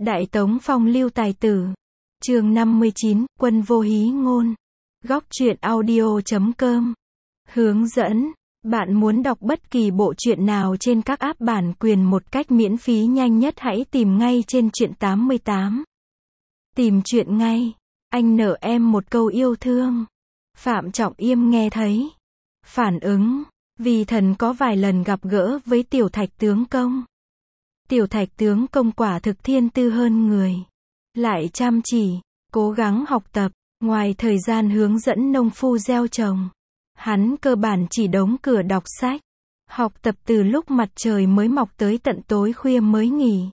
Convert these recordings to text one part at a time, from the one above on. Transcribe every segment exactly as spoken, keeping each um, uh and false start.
Đại Tống Phong lưu tài tử. Chương năm mươi chín, Quân vô hí ngôn. Góc truyện audio chấm com. Hướng dẫn. Bạn muốn đọc bất kỳ bộ truyện nào trên các app bản quyền một cách miễn phí nhanh nhất hãy tìm ngay trên truyện tám mươi tám. Tìm truyện ngay. Anh nợ em một câu yêu thương. Phạm Trọng Yêm nghe thấy. Phản ứng. Vì thần có vài lần gặp gỡ với tiểu thạch tướng công. Tiểu thạch tướng công quả thực thiên tư hơn người. Lại chăm chỉ, cố gắng học tập, ngoài thời gian hướng dẫn nông phu gieo trồng. Hắn cơ bản chỉ đóng cửa đọc sách. Học tập từ lúc mặt trời mới mọc tới tận tối khuya mới nghỉ.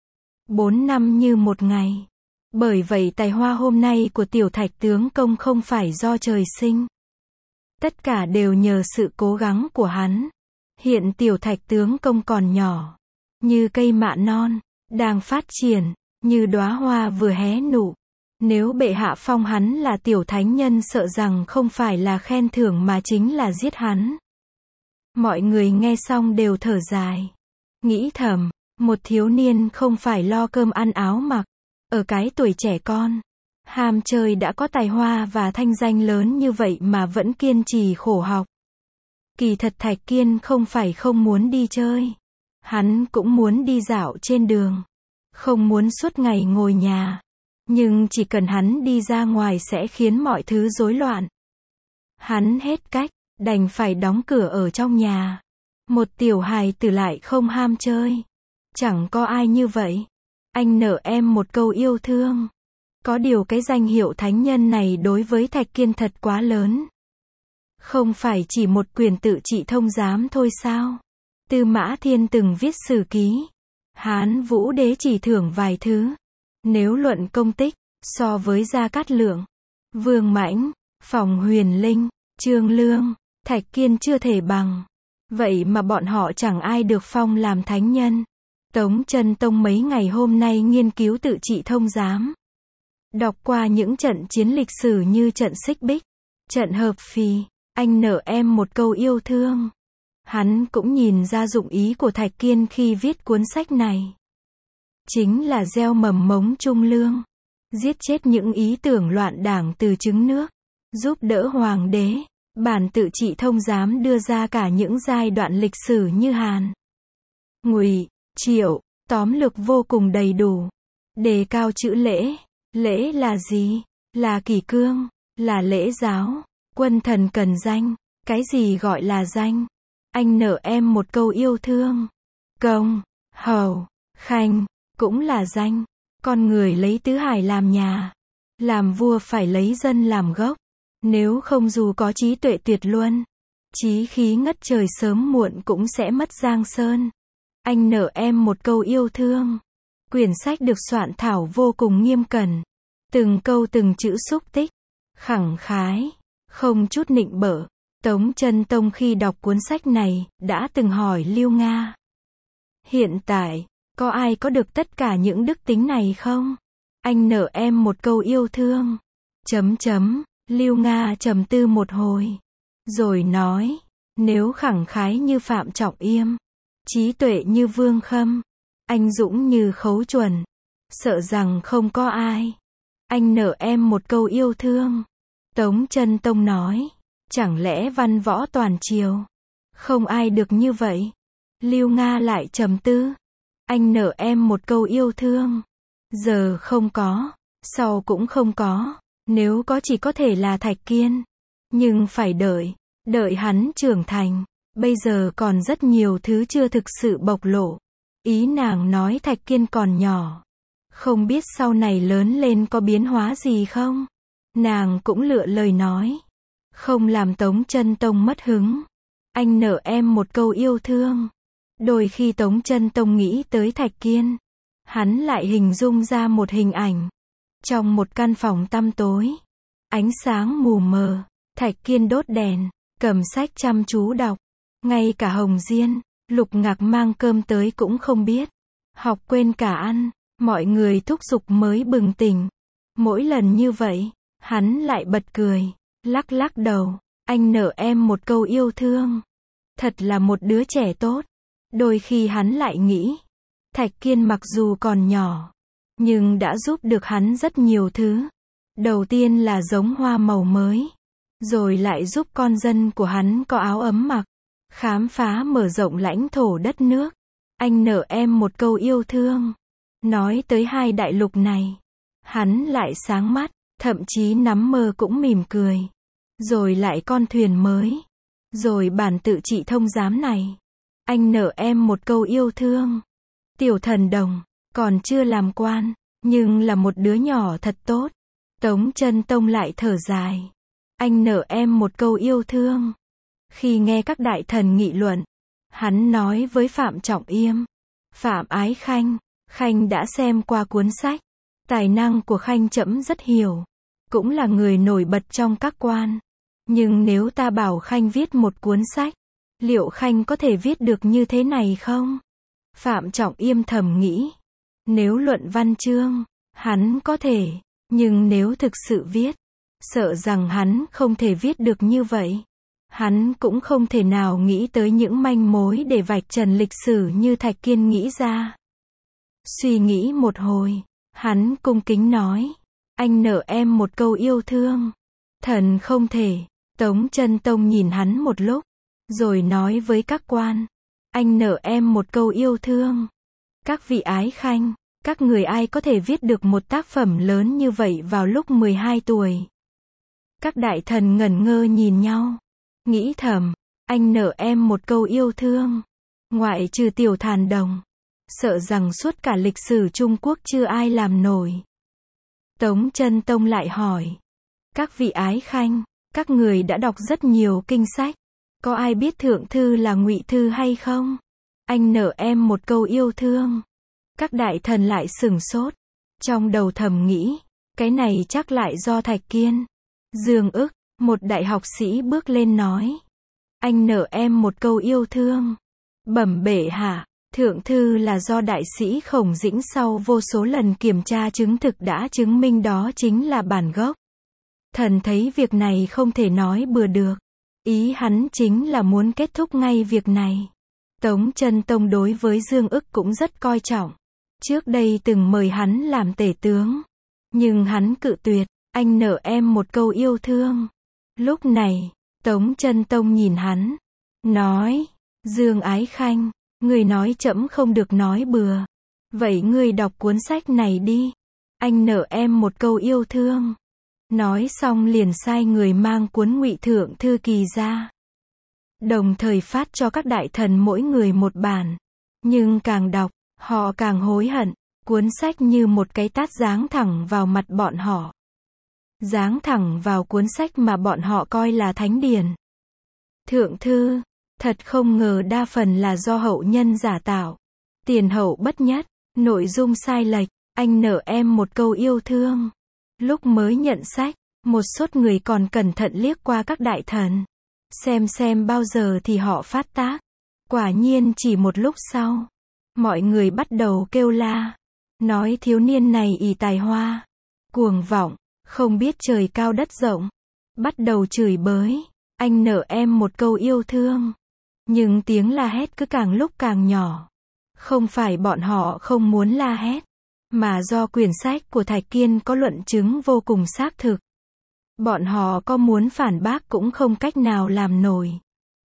Bốn năm như một ngày. Bởi vậy tài hoa hôm nay của tiểu thạch tướng công không phải do trời sinh. Tất cả đều nhờ sự cố gắng của hắn. Hiện tiểu thạch tướng công còn nhỏ. Như cây mạ non, đang phát triển, như đóa hoa vừa hé nụ. Nếu bệ hạ phong hắn là tiểu thánh nhân sợ rằng không phải là khen thưởng mà chính là giết hắn. Mọi người nghe xong đều thở dài. Nghĩ thầm, một thiếu niên không phải lo cơm ăn áo mặc. Ở cái tuổi trẻ con, ham chơi đã có tài hoa và thanh danh lớn như vậy mà vẫn kiên trì khổ học. Kỳ thật Thạch Kiên không phải không muốn đi chơi. Hắn cũng muốn đi dạo trên đường. Không muốn suốt ngày ngồi nhà. Nhưng chỉ cần hắn đi ra ngoài sẽ khiến mọi thứ rối loạn. Hắn hết cách, đành phải đóng cửa ở trong nhà. Một tiểu hài tử lại không ham chơi. Chẳng có ai như vậy. Anh nợ em một câu yêu thương. Có điều cái danh hiệu thánh nhân này đối với Thạch Kiên thật quá lớn. Không phải chỉ một quyền tự trị thông giám thôi sao? Tư Mã Thiên từng viết sử ký. Hán Vũ Đế chỉ thưởng vài thứ. Nếu luận công tích, so với Gia Cát Lượng, Vương Mãnh, Phòng Huyền Linh, Trương Lương, Thạch Kiên chưa thể bằng. Vậy mà bọn họ chẳng ai được phong làm thánh nhân. Tống Chân Tông mấy ngày hôm nay nghiên cứu tự trị thông giám. Đọc qua những trận chiến lịch sử như trận Xích Bích, trận Hợp Phì, anh nợ em một câu yêu thương. Hắn cũng nhìn ra dụng ý của Thạch Kiên khi viết cuốn sách này. Chính là gieo mầm mống trung lương. Giết chết những ý tưởng loạn đảng từ trứng nước. Giúp đỡ hoàng đế. Bản tự trị thông giám đưa ra cả những giai đoạn lịch sử như Hàn, Ngụy, Triệu. Tóm lược vô cùng đầy đủ. Đề cao chữ lễ. Lễ là gì? Là kỷ cương. Là lễ giáo. Quân thần cần danh. Cái gì gọi là danh? Anh nợ em một câu yêu thương. Công, hầu, khanh, cũng là danh. Con người lấy tứ hải làm nhà. Làm vua phải lấy dân làm gốc. Nếu không dù có trí tuệ tuyệt luân, chí khí ngất trời sớm muộn cũng sẽ mất giang sơn. Anh nợ em một câu yêu thương. Quyển sách được soạn thảo vô cùng nghiêm cẩn. Từng câu từng chữ xúc tích. Khẳng khái. Không chút nịnh bợ. Tống Chân Tông khi đọc cuốn sách này, đã từng hỏi Lưu Nga. Hiện tại, có ai có được tất cả những đức tính này không? Anh nợ em một câu yêu thương. Chấm chấm, Lưu Nga trầm tư một hồi. Rồi nói, nếu khẳng khái như Phạm Trọng Yêm, trí tuệ như Vương Khâm, anh dũng như Khấu Chuẩn, sợ rằng không có ai. Anh nợ em một câu yêu thương. Tống Chân Tông nói. Chẳng lẽ văn võ toàn triều? Không ai được như vậy. Lưu Nga lại trầm tư. Anh nợ em một câu yêu thương. Giờ không có. Sau cũng không có. Nếu có chỉ có thể là Thạch Kiên. Nhưng phải đợi. Đợi hắn trưởng thành. Bây giờ còn rất nhiều thứ chưa thực sự bộc lộ. Ý nàng nói Thạch Kiên còn nhỏ. Không biết sau này lớn lên có biến hóa gì không? Nàng cũng lựa lời nói. Không làm Tống Chân Tông mất hứng. Anh nợ em một câu yêu thương. Đôi khi Tống Chân Tông nghĩ tới Thạch Kiên. Hắn lại hình dung ra một hình ảnh. Trong một căn phòng tăm tối. Ánh sáng mù mờ. Thạch Kiên đốt đèn. Cầm sách chăm chú đọc. Ngay cả Hồng Diên, Lục Ngạc mang cơm tới cũng không biết. Học quên cả ăn. Mọi người thúc giục mới bừng tỉnh. Mỗi lần như vậy, hắn lại bật cười. Lắc lắc đầu, anh nợ em một câu yêu thương. Thật là một đứa trẻ tốt. Đôi khi hắn lại nghĩ, Thạch Kiên mặc dù còn nhỏ, nhưng đã giúp được hắn rất nhiều thứ. Đầu tiên là giống hoa màu mới, rồi lại giúp con dân của hắn có áo ấm mặc, khám phá mở rộng lãnh thổ đất nước. Anh nợ em một câu yêu thương. Nói tới hai đại lục này, hắn lại sáng mắt, thậm chí nắm mơ cũng mỉm cười. Rồi lại con thuyền mới, rồi bản tự trị thông giám này. Anh nợ em một câu yêu thương. Tiểu Thần Đồng, còn chưa làm quan, nhưng là một đứa nhỏ thật tốt. Tống Chân Tông lại thở dài. Anh nợ em một câu yêu thương. Khi nghe các đại thần nghị luận, hắn nói với Phạm Trọng Yêm, Phạm Ái Khanh, Khanh đã xem qua cuốn sách. Tài năng của Khanh trẫm rất hiểu, cũng là người nổi bật trong các quan. Nhưng nếu ta bảo Khanh viết một cuốn sách, liệu Khanh có thể viết được như thế này không? Phạm Trọng Yêm thầm nghĩ, nếu luận văn chương, hắn có thể, nhưng nếu thực sự viết, sợ rằng hắn không thể viết được như vậy. Hắn cũng không thể nào nghĩ tới những manh mối để vạch trần lịch sử như Thạch Kiên nghĩ ra. Suy nghĩ một hồi, hắn cung kính nói, anh nợ em một câu yêu thương. Thần không thể. Tống Chân Tông nhìn hắn một lúc, rồi nói với các quan, anh nợ em một câu yêu thương. Các vị ái khanh, các người ai có thể viết được một tác phẩm lớn như vậy vào lúc mười hai tuổi? Các đại thần ngẩn ngơ nhìn nhau, nghĩ thầm, anh nợ em một câu yêu thương. Ngoại trừ Tiểu Thần Đồng, sợ rằng suốt cả lịch sử Trung Quốc chưa ai làm nổi. Tống Chân Tông lại hỏi, các vị ái khanh, các người đã đọc rất nhiều kinh sách, có ai biết thượng thư là Ngụy Thư hay không? Anh nợ em một câu yêu thương. Các đại thần lại sửng sốt, trong đầu thầm nghĩ, cái này chắc lại do Thạch Kiên. Dương Ức, một đại học sĩ bước lên nói, anh nợ em một câu yêu thương. Bẩm bệ hạ, thượng thư là do đại sĩ Khổng Dĩnh sau vô số lần kiểm tra chứng thực đã chứng minh đó chính là bản gốc. Thần thấy việc này không thể nói bừa được. Ý hắn chính là muốn kết thúc ngay việc này. Tống Chân Tông đối với Dương Ức cũng rất coi trọng. Trước đây từng mời hắn làm tể tướng, nhưng hắn cự tuyệt, anh nợ em một câu yêu thương. Lúc này, Tống Chân Tông nhìn hắn, nói, Dương Ái Khanh, người nói trẫm không được nói bừa. Vậy ngươi đọc cuốn sách này đi. Anh nợ em một câu yêu thương. Nói xong liền sai người mang cuốn Ngụy Thượng Thư Kỳ ra. Đồng thời phát cho các đại thần mỗi người một bản. Nhưng càng đọc, họ càng hối hận. Cuốn sách như một cái tát giáng thẳng vào mặt bọn họ. Giáng thẳng vào cuốn sách mà bọn họ coi là thánh điển. Thượng thư, thật không ngờ đa phần là do hậu nhân giả tạo. Tiền hậu bất nhất, nội dung sai lệch, anh nợ em một câu yêu thương. Lúc mới nhận sách, một số người còn cẩn thận liếc qua các đại thần. Xem xem bao giờ thì họ phát tác. Quả nhiên chỉ một lúc sau, mọi người bắt đầu kêu la. Nói thiếu niên này ỷ tài hoa, cuồng vọng, không biết trời cao đất rộng. Bắt đầu chửi bới, anh nợ em một câu yêu thương. Nhưng tiếng la hét cứ càng lúc càng nhỏ. Không phải bọn họ không muốn la hét, mà do quyển sách của Thạch Kiên có luận chứng vô cùng xác thực. Bọn họ có muốn phản bác cũng không cách nào làm nổi.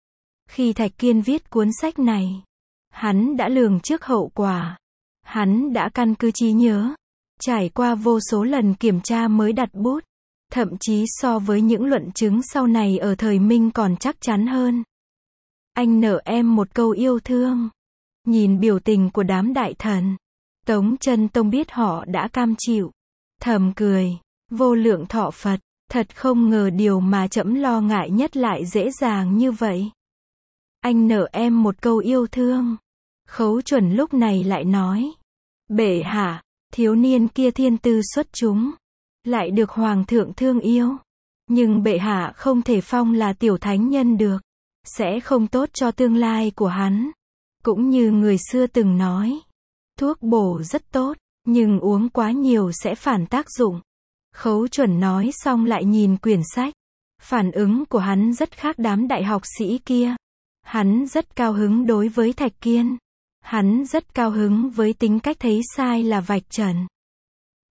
Khi Thạch Kiên viết cuốn sách này, hắn đã lường trước hậu quả. Hắn đã căn cứ trí nhớ, trải qua vô số lần kiểm tra mới đặt bút. Thậm chí so với những luận chứng sau này ở thời Minh còn chắc chắn hơn. Anh nợ em một câu yêu thương. Nhìn biểu tình của đám đại thần, Tống Chân Tông biết họ đã cam chịu. Thầm cười, vô lượng thọ Phật, thật không ngờ điều mà trẫm lo ngại nhất lại dễ dàng như vậy. Anh nợ em một câu yêu thương. Khấu Chuẩn lúc này lại nói, bệ hạ, thiếu niên kia thiên tư xuất chúng, lại được hoàng thượng thương yêu. Nhưng bệ hạ không thể phong là tiểu thánh nhân được, sẽ không tốt cho tương lai của hắn. Cũng như người xưa từng nói, thuốc bổ rất tốt, nhưng uống quá nhiều sẽ phản tác dụng. Khấu Chuẩn nói xong lại nhìn quyển sách. Phản ứng của hắn rất khác đám đại học sĩ kia. Hắn rất cao hứng đối với Thạch Kiên. Hắn rất cao hứng với tính cách thấy sai là vạch trần.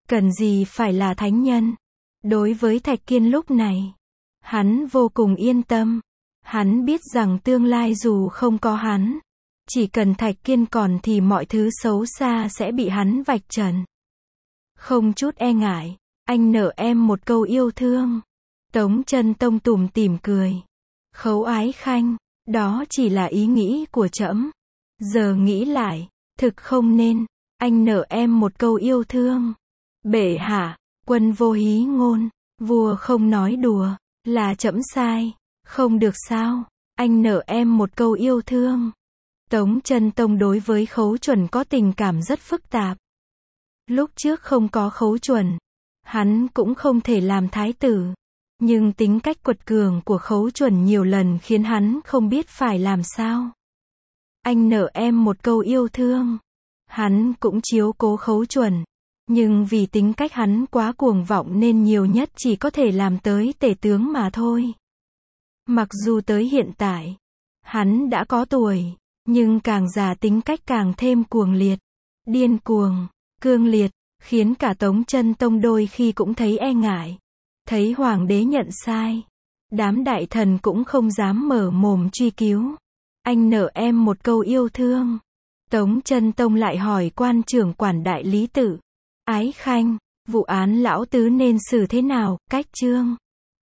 cần gì phải là thánh nhân. Đối với Thạch Kiên lúc này, hắn vô cùng yên tâm. Hắn biết rằng tương lai dù không có hắn, chỉ cần Thạch Kiên còn thì mọi thứ xấu xa sẽ bị hắn vạch trần. Không chút e ngại, anh nợ em một câu yêu thương. Tống Chân Tông tủm tỉm cười. Khấu Ái Khanh, đó chỉ là ý nghĩ của trẫm. Giờ nghĩ lại, thực không nên. Anh nợ em một câu yêu thương. Bệ hạ, Quân vô hí ngôn. Vua không nói đùa, là trẫm sai. Không được sao, anh nợ em một câu yêu thương. Tống Chân Tông đối với Khấu Chuẩn có tình cảm rất phức tạp. Lúc trước không có Khấu Chuẩn, hắn cũng không thể làm thái tử. Nhưng tính cách quật cường của Khấu Chuẩn nhiều lần khiến hắn không biết phải làm sao. Anh nợ em một câu yêu thương. Hắn cũng chiếu cố Khấu Chuẩn. Nhưng vì tính cách hắn quá cuồng vọng nên nhiều nhất chỉ có thể làm tới tể tướng mà thôi. Mặc dù tới hiện tại, hắn đã có tuổi, nhưng càng già tính cách càng thêm cuồng liệt, điên cuồng, cương liệt, khiến cả Tống Chân Tông đôi khi cũng thấy e ngại. Thấy hoàng đế nhận sai, đám đại thần cũng không dám mở mồm truy cứu. Anh nợ em một câu yêu thương. Tống Chân Tông lại hỏi quan trưởng quản đại lý tự. Ái Khanh, vụ án lão tứ nên xử thế nào, cách chương